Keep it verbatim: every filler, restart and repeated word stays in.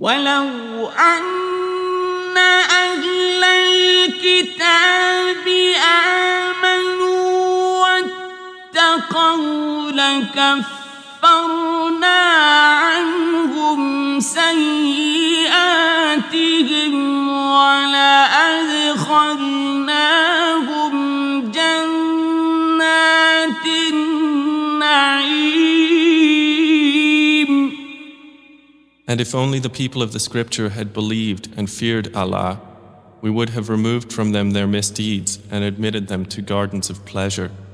ولو أن أهل الكتاب آمنوا واتقوا لكفرنا عنهم سيئاتهم ولأدخلناهم جنات النعيم. And if only the people of the scripture had believed and feared Allah, we would have removed from them their misdeeds and admitted them to gardens of pleasure.